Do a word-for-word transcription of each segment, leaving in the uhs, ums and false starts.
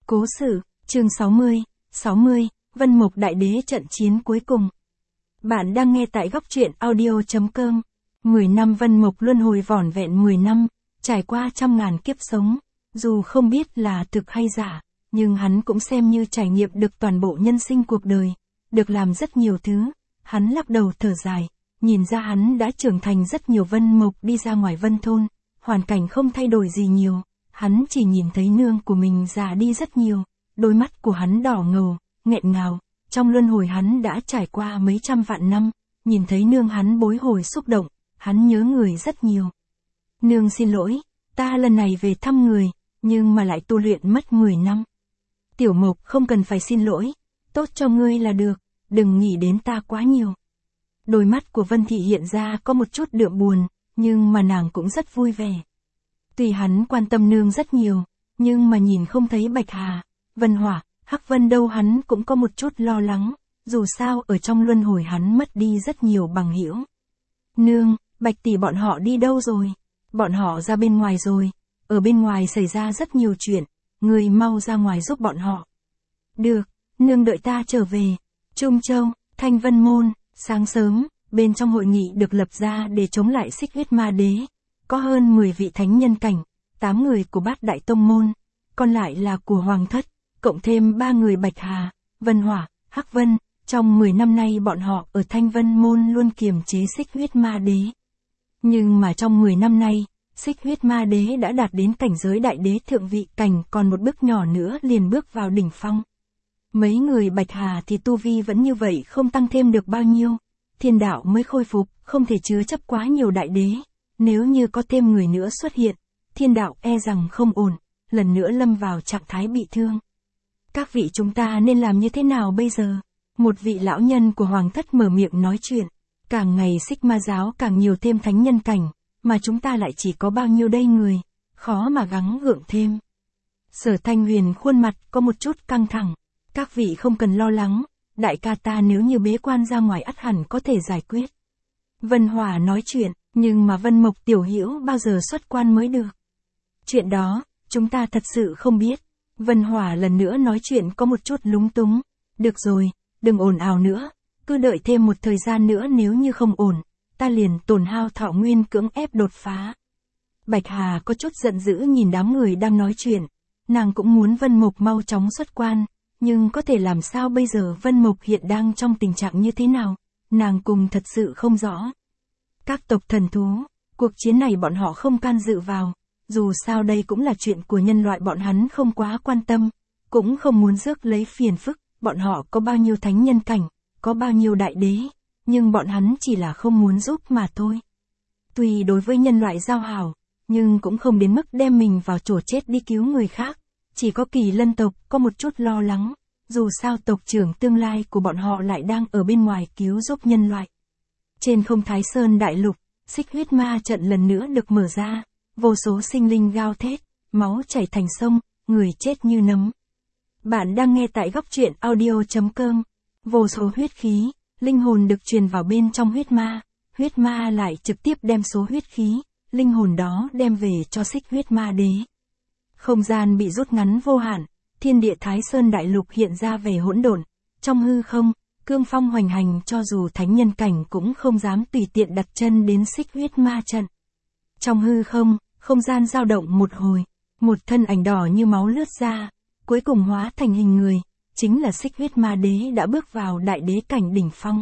Cố sự, chương sáu mươi, sáu mươi, Vân Mộc Đại Đế trận chiến cuối cùng. Bạn đang nghe tại góc truyện audio.com. mười năm Vân Mộc luân hồi vỏn vẹn mười năm, trải qua trăm ngàn kiếp sống. Dù không biết là thực hay giả, nhưng hắn cũng xem như trải nghiệm được toàn bộ nhân sinh cuộc đời, được làm rất nhiều thứ. Hắn lắc đầu thở dài, nhìn ra hắn đã trưởng thành rất nhiều. Vân Mộc đi ra ngoài Vân Thôn, hoàn cảnh không thay đổi gì nhiều. Hắn chỉ nhìn thấy nương của mình già đi rất nhiều, đôi mắt của hắn đỏ ngầu, nghẹn ngào, trong luân hồi hắn đã trải qua mấy trăm vạn năm, nhìn thấy nương hắn bối hồi xúc động, hắn nhớ người rất nhiều. Nương xin lỗi, ta lần này về thăm người, nhưng mà lại tu luyện mất mười năm. Tiểu Mộc không cần phải xin lỗi, tốt cho ngươi là được, đừng nghĩ đến ta quá nhiều. Đôi mắt của Vân Thị hiện ra có một chút đượm buồn, nhưng mà nàng cũng rất vui vẻ. Tuy hắn quan tâm nương rất nhiều, nhưng mà nhìn không thấy Bạch Hà, Vân Hỏa, Hắc Vân đâu hắn cũng có một chút lo lắng, dù sao ở trong luân hồi hắn mất đi rất nhiều bằng hữu. Nương, Bạch tỷ bọn họ đi đâu rồi? Bọn họ ra bên ngoài rồi, ở bên ngoài xảy ra rất nhiều chuyện, người mau ra ngoài giúp bọn họ. Được, nương đợi ta trở về. Trung Châu, Thanh Vân Môn, sáng sớm, bên trong hội nghị được lập ra để chống lại Xích Huyết Ma Đế. Có hơn mười vị thánh nhân cảnh, tám người của Bát Đại Tông Môn, còn lại là của Hoàng Thất, cộng thêm ba người Bạch Hà, Vân Hỏa, Hắc Vân. Trong mười năm nay bọn họ ở Thanh Vân Môn luôn kiềm chế Xích Huyết Ma Đế. Nhưng mà trong mười năm nay, Xích Huyết Ma Đế đã đạt đến cảnh giới Đại Đế thượng vị cảnh, còn một bước nhỏ nữa liền bước vào đỉnh phong. Mấy người Bạch Hà thì tu vi vẫn như vậy, không tăng thêm được bao nhiêu. Thiên đạo mới khôi phục, không thể chứa chấp quá nhiều Đại Đế. Nếu như có thêm người nữa xuất hiện, thiên đạo e rằng không ổn, lần nữa lâm vào trạng thái bị thương. Các vị, chúng ta nên làm như thế nào bây giờ? Một vị lão nhân của Hoàng Thất mở miệng nói chuyện. Càng ngày Xích Ma giáo càng nhiều thêm thánh nhân cảnh, mà chúng ta lại chỉ có bao nhiêu đây người, khó mà gắng gượng thêm. Sở Thanh Huyền khuôn mặt có một chút căng thẳng. Các vị không cần lo lắng, đại ca ta nếu như bế quan ra ngoài ắt hẳn có thể giải quyết. Vân Hỏa nói chuyện, nhưng mà Vân Mộc tiểu hữu bao giờ xuất quan mới được? Chuyện đó, chúng ta thật sự không biết. Vân Hỏa lần nữa nói chuyện có một chút lúng túng. Được rồi, đừng ồn ào nữa, cứ đợi thêm một thời gian nữa, nếu như không ổn, ta liền tổn hao thọ nguyên cưỡng ép đột phá. Bạch Hà có chút giận dữ nhìn đám người đang nói chuyện, nàng cũng muốn Vân Mộc mau chóng xuất quan, nhưng có thể làm sao bây giờ? Vân Mộc hiện đang trong tình trạng như thế nào, nàng cùng thật sự không rõ. Các tộc thần thú, cuộc chiến này bọn họ không can dự vào, dù sao đây cũng là chuyện của nhân loại, bọn hắn không quá quan tâm, cũng không muốn rước lấy phiền phức. Bọn họ có bao nhiêu thánh nhân cảnh, có bao nhiêu đại đế, nhưng bọn hắn chỉ là không muốn giúp mà thôi. Tuy đối với nhân loại giao hảo, nhưng cũng không đến mức đem mình vào chỗ chết đi cứu người khác. Chỉ có Kỳ Lân tộc có một chút lo lắng, dù sao tộc trưởng tương lai của bọn họ lại đang ở bên ngoài cứu giúp nhân loại. Trên không Thái Sơn Đại Lục, Xích Huyết Ma trận lần nữa được mở ra, vô số sinh linh gào thét, máu chảy thành sông, người chết như nấm. Bạn đang nghe tại góc truyện audio.com. Vô số huyết khí, linh hồn được truyền vào bên trong huyết ma, huyết ma lại trực tiếp đem số huyết khí, linh hồn đó đem về cho Xích Huyết Ma Đế. Không gian bị rút ngắn vô hạn, thiên địa Thái Sơn Đại Lục hiện ra vẻ hỗn độn, trong hư không, cương phong hoành hành, cho dù thánh nhân cảnh cũng không dám tùy tiện đặt chân đến Xích Huyết Ma trận. Trong hư không, không gian dao động một hồi, một thân ảnh đỏ như máu lướt ra, cuối cùng hóa thành hình người, chính là Xích Huyết Ma Đế đã bước vào Đại Đế cảnh đỉnh phong.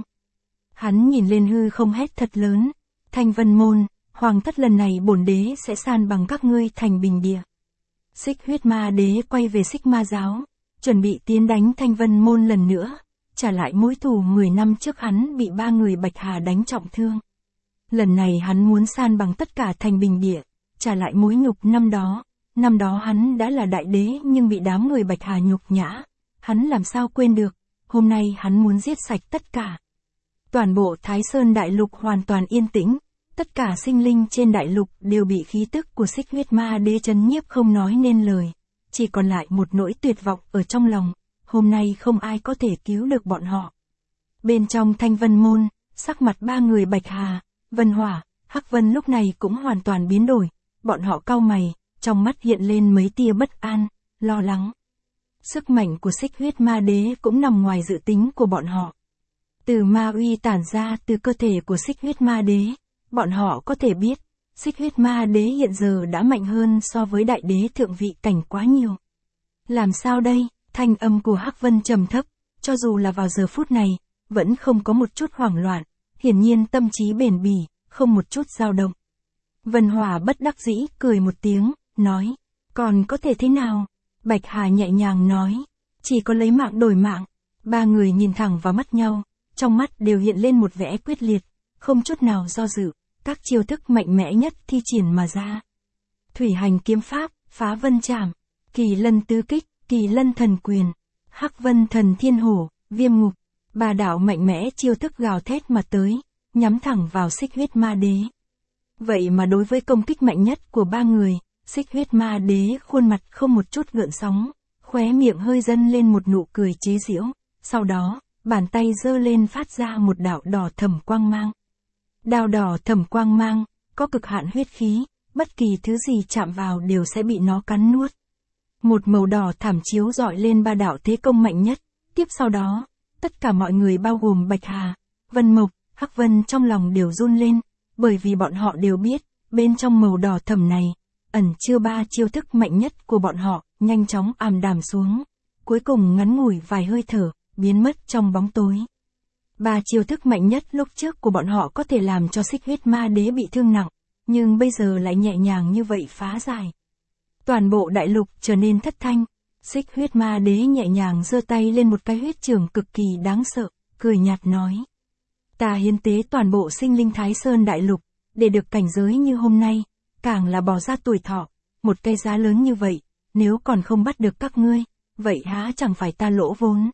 Hắn nhìn lên hư không hét thật lớn, Thanh Vân Môn, Hoàng Thất lần này bổn đế sẽ san bằng các ngươi thành bình địa. Xích Huyết Ma Đế quay về Xích Ma giáo, chuẩn bị tiến đánh Thanh Vân Môn lần nữa, trả lại mối thù mười năm trước hắn bị ba người Bạch Hà đánh trọng thương. Lần này hắn muốn san bằng tất cả thành bình địa, trả lại mối nhục năm đó. Năm đó hắn đã là đại đế nhưng bị đám người Bạch Hà nhục nhã, hắn làm sao quên được, hôm nay hắn muốn giết sạch tất cả. Toàn bộ Thái Sơn Đại Lục hoàn toàn yên tĩnh, tất cả sinh linh trên đại lục đều bị khí tức của Xích Huyết Ma Đế trấn nhiếp không nói nên lời, chỉ còn lại một nỗi tuyệt vọng ở trong lòng, hôm nay không ai có thể cứu được bọn họ. Bên trong Thanh Vân Môn, sắc mặt ba người Bạch Hà, Vân Hỏa, Hắc Vân lúc này cũng hoàn toàn biến đổi, bọn họ cau mày, trong mắt hiện lên mấy tia bất an, lo lắng. Sức mạnh của xích huyết ma đế cũng nằm ngoài dự tính của bọn họ. Từ ma uy tản ra từ cơ thể của xích huyết ma đế, bọn họ có thể biết, xích huyết ma đế hiện giờ đã mạnh hơn so với đại đế thượng vị cảnh quá nhiều. Làm sao đây? Thanh âm của Hắc Vân trầm thấp, cho dù là vào giờ phút này, vẫn không có một chút hoảng loạn, hiển nhiên tâm trí bền bỉ, không một chút dao động. Vân Hỏa bất đắc dĩ cười một tiếng, nói, còn có thể thế nào? Bạch Hà nhẹ nhàng nói, chỉ có lấy mạng đổi mạng. Ba người nhìn thẳng vào mắt nhau, trong mắt đều hiện lên một vẻ quyết liệt, không chút nào do dự, các chiêu thức mạnh mẽ nhất thi triển mà ra. Thủy hành kiếm pháp, phá vân trảm, kỳ lân tứ kích, kỳ lân thần quyền, hắc vân thần thiên hổ, viêm ngục, ba đạo mạnh mẽ chiêu thức gào thét mà tới, nhắm thẳng vào xích huyết ma đế. Vậy mà đối với công kích mạnh nhất của ba người, xích huyết ma đế khuôn mặt không một chút gợn sóng, khóe miệng hơi dâng lên một nụ cười chế giễu, sau đó, bàn tay giơ lên phát ra một đạo đỏ thẫm quang mang. Đạo đỏ thẫm quang mang, có cực hạn huyết khí, bất kỳ thứ gì chạm vào đều sẽ bị nó cắn nuốt. Một màu đỏ thảm chiếu rọi lên ba đạo thế công mạnh nhất, tiếp sau đó, tất cả mọi người bao gồm Bạch Hà, Vân Mộc, Hắc Vân trong lòng đều run lên, bởi vì bọn họ đều biết, bên trong màu đỏ thẫm này, ẩn chứa ba chiêu thức mạnh nhất của bọn họ, nhanh chóng ảm đạm xuống, cuối cùng ngắn ngủi vài hơi thở, biến mất trong bóng tối. Ba chiêu thức mạnh nhất lúc trước của bọn họ có thể làm cho xích huyết ma đế bị thương nặng, nhưng bây giờ lại nhẹ nhàng như vậy phá giải. Toàn bộ đại lục trở nên thất thanh, xích huyết ma đế nhẹ nhàng giơ tay lên một cái huyết trường cực kỳ đáng sợ, cười nhạt nói. Ta hiến tế toàn bộ sinh linh Thái Sơn đại lục, để được cảnh giới như hôm nay, càng là bỏ ra tuổi thọ, một cây giá lớn như vậy, nếu còn không bắt được các ngươi, vậy há chẳng phải ta lỗ vốn.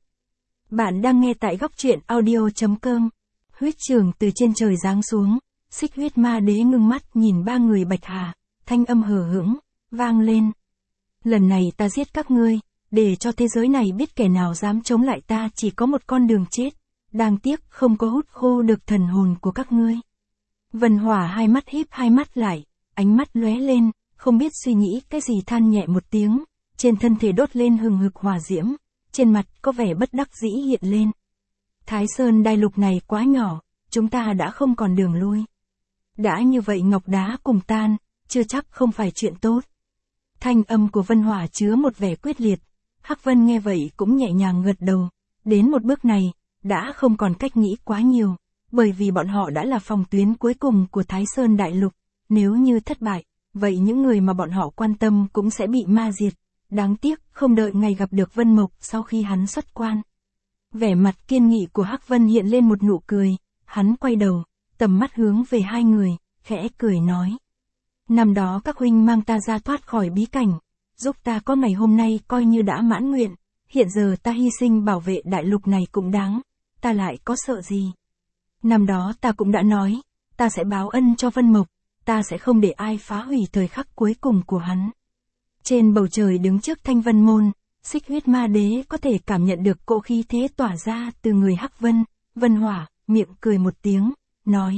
Bạn đang nghe tại góc truyện audio chấm com. Huyết trường từ trên trời giáng xuống, xích huyết ma đế ngưng mắt nhìn ba người Bạch Hà, thanh âm hờ hững, vang lên. Lần này ta giết các ngươi, để cho thế giới này biết kẻ nào dám chống lại ta chỉ có một con đường chết, đáng tiếc không có hút khô được thần hồn của các ngươi. Vân Hỏa hai mắt híp hai mắt lại, ánh mắt lóe lên, không biết suy nghĩ cái gì than nhẹ một tiếng, trên thân thể đốt lên hừng hực hỏa diễm, trên mặt có vẻ bất đắc dĩ hiện lên. Thái Sơn đại lục này quá nhỏ, chúng ta đã không còn đường lui. Đã như vậy ngọc đá cùng tan, chưa chắc không phải chuyện tốt. Thanh âm của Vân Hỏa chứa một vẻ quyết liệt, Hắc Vân nghe vậy cũng nhẹ nhàng gật đầu, đến một bước này, đã không còn cách nghĩ quá nhiều, bởi vì bọn họ đã là phòng tuyến cuối cùng của Thái Sơn đại lục, nếu như thất bại, vậy những người mà bọn họ quan tâm cũng sẽ bị ma diệt. Đáng tiếc, không đợi ngày gặp được Vân Mộc sau khi hắn xuất quan. Vẻ mặt kiên nghị của Hắc Vân hiện lên một nụ cười, hắn quay đầu, tầm mắt hướng về hai người, khẽ cười nói. Năm đó các huynh mang ta ra thoát khỏi bí cảnh, giúp ta có ngày hôm nay coi như đã mãn nguyện, hiện giờ ta hy sinh bảo vệ đại lục này cũng đáng, ta lại có sợ gì. Năm đó ta cũng đã nói, ta sẽ báo ân cho Vân Mộc, ta sẽ không để ai phá hủy thời khắc cuối cùng của hắn. Trên bầu trời đứng trước Thanh Vân Môn, xích huyết ma đế có thể cảm nhận được cỗ khí thế tỏa ra từ người Hắc Vân, Vân Hỏa, miệng cười một tiếng, nói.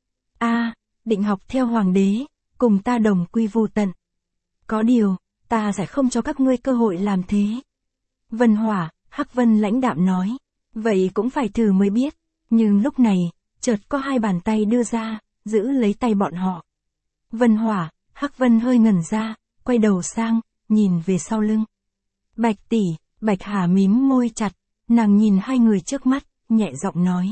A, định học theo hoàng đế, cùng ta đồng quy vu tận. Có điều, ta sẽ không cho các ngươi cơ hội làm thế. Vân Hỏa, Hắc Vân lãnh đạm nói, vậy cũng phải thử mới biết, nhưng lúc này, chợt có hai bàn tay đưa ra, giữ lấy tay bọn họ. Vân Hỏa, Hắc Vân hơi ngẩn ra, quay đầu sang, nhìn về sau lưng. Bạch tỷ, Bạch Hà mím môi chặt, nàng nhìn hai người trước mắt, nhẹ giọng nói.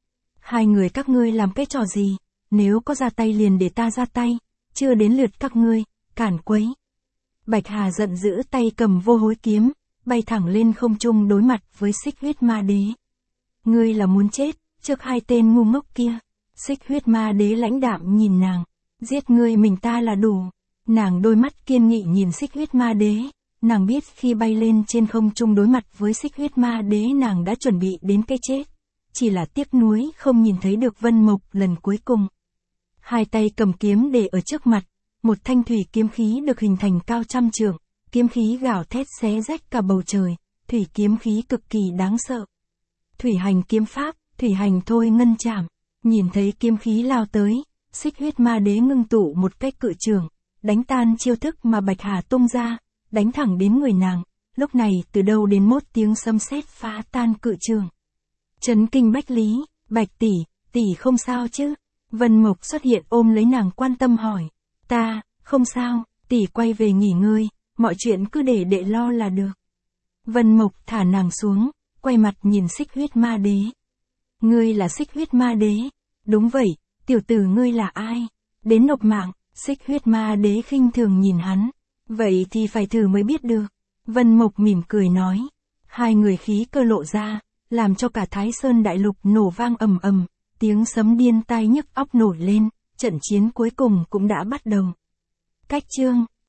Hai người các ngươi làm cái trò gì, nếu có ra tay liền để ta ra tay, chưa đến lượt các ngươi, cản quấy. Bạch Hà giận dữ tay cầm vô hối kiếm, bay thẳng lên không trung đối mặt với xích huyết ma đế. Ngươi là muốn chết, trước hai tên ngu ngốc kia. Xích huyết ma đế lãnh đạm nhìn nàng, giết ngươi mình ta là đủ. Nàng đôi mắt kiên nghị nhìn xích huyết ma đế, nàng biết khi bay lên trên không trung đối mặt với xích huyết ma đế nàng đã chuẩn bị đến cái chết. Chỉ là tiếc nuối không nhìn thấy được Vân Mộc lần cuối cùng. Hai tay cầm kiếm để ở trước mặt, một thanh thủy kiếm khí được hình thành cao trăm trượng, kiếm khí gào thét xé rách cả bầu trời, thủy kiếm khí cực kỳ đáng sợ. Thủy hành kiếm pháp, thủy hành thôi ngân chảm, nhìn thấy kiếm khí lao tới, xích huyết ma đế ngưng tụ một cách cự trường, đánh tan chiêu thức mà Bạch Hà tung ra, đánh thẳng đến người nàng, lúc này từ đâu đến một tiếng sấm sét phá tan cự trường. Chấn kinh Bách Lý, Bạch tỷ, tỷ không sao chứ? Vân Mộc xuất hiện ôm lấy nàng quan tâm hỏi. Ta, không sao, tỷ quay về nghỉ ngơi, mọi chuyện cứ để đệ lo là được. Vân Mộc thả nàng xuống, quay mặt nhìn Xích Huyết Ma Đế. Ngươi là Xích Huyết Ma Đế? Đúng vậy, tiểu tử ngươi là ai? Đến nộp mạng. Xích Huyết Ma Đế khinh thường nhìn hắn. Vậy thì phải thử mới biết được. Vân Mộc mỉm cười nói. Hai người khí cơ lộ ra, làm cho cả Thái Sơn Đại Lục nổ vang ầm ầm, tiếng sấm điên tai nhức óc nổi lên, trận chiến cuối cùng cũng đã bắt đầu. Cách chương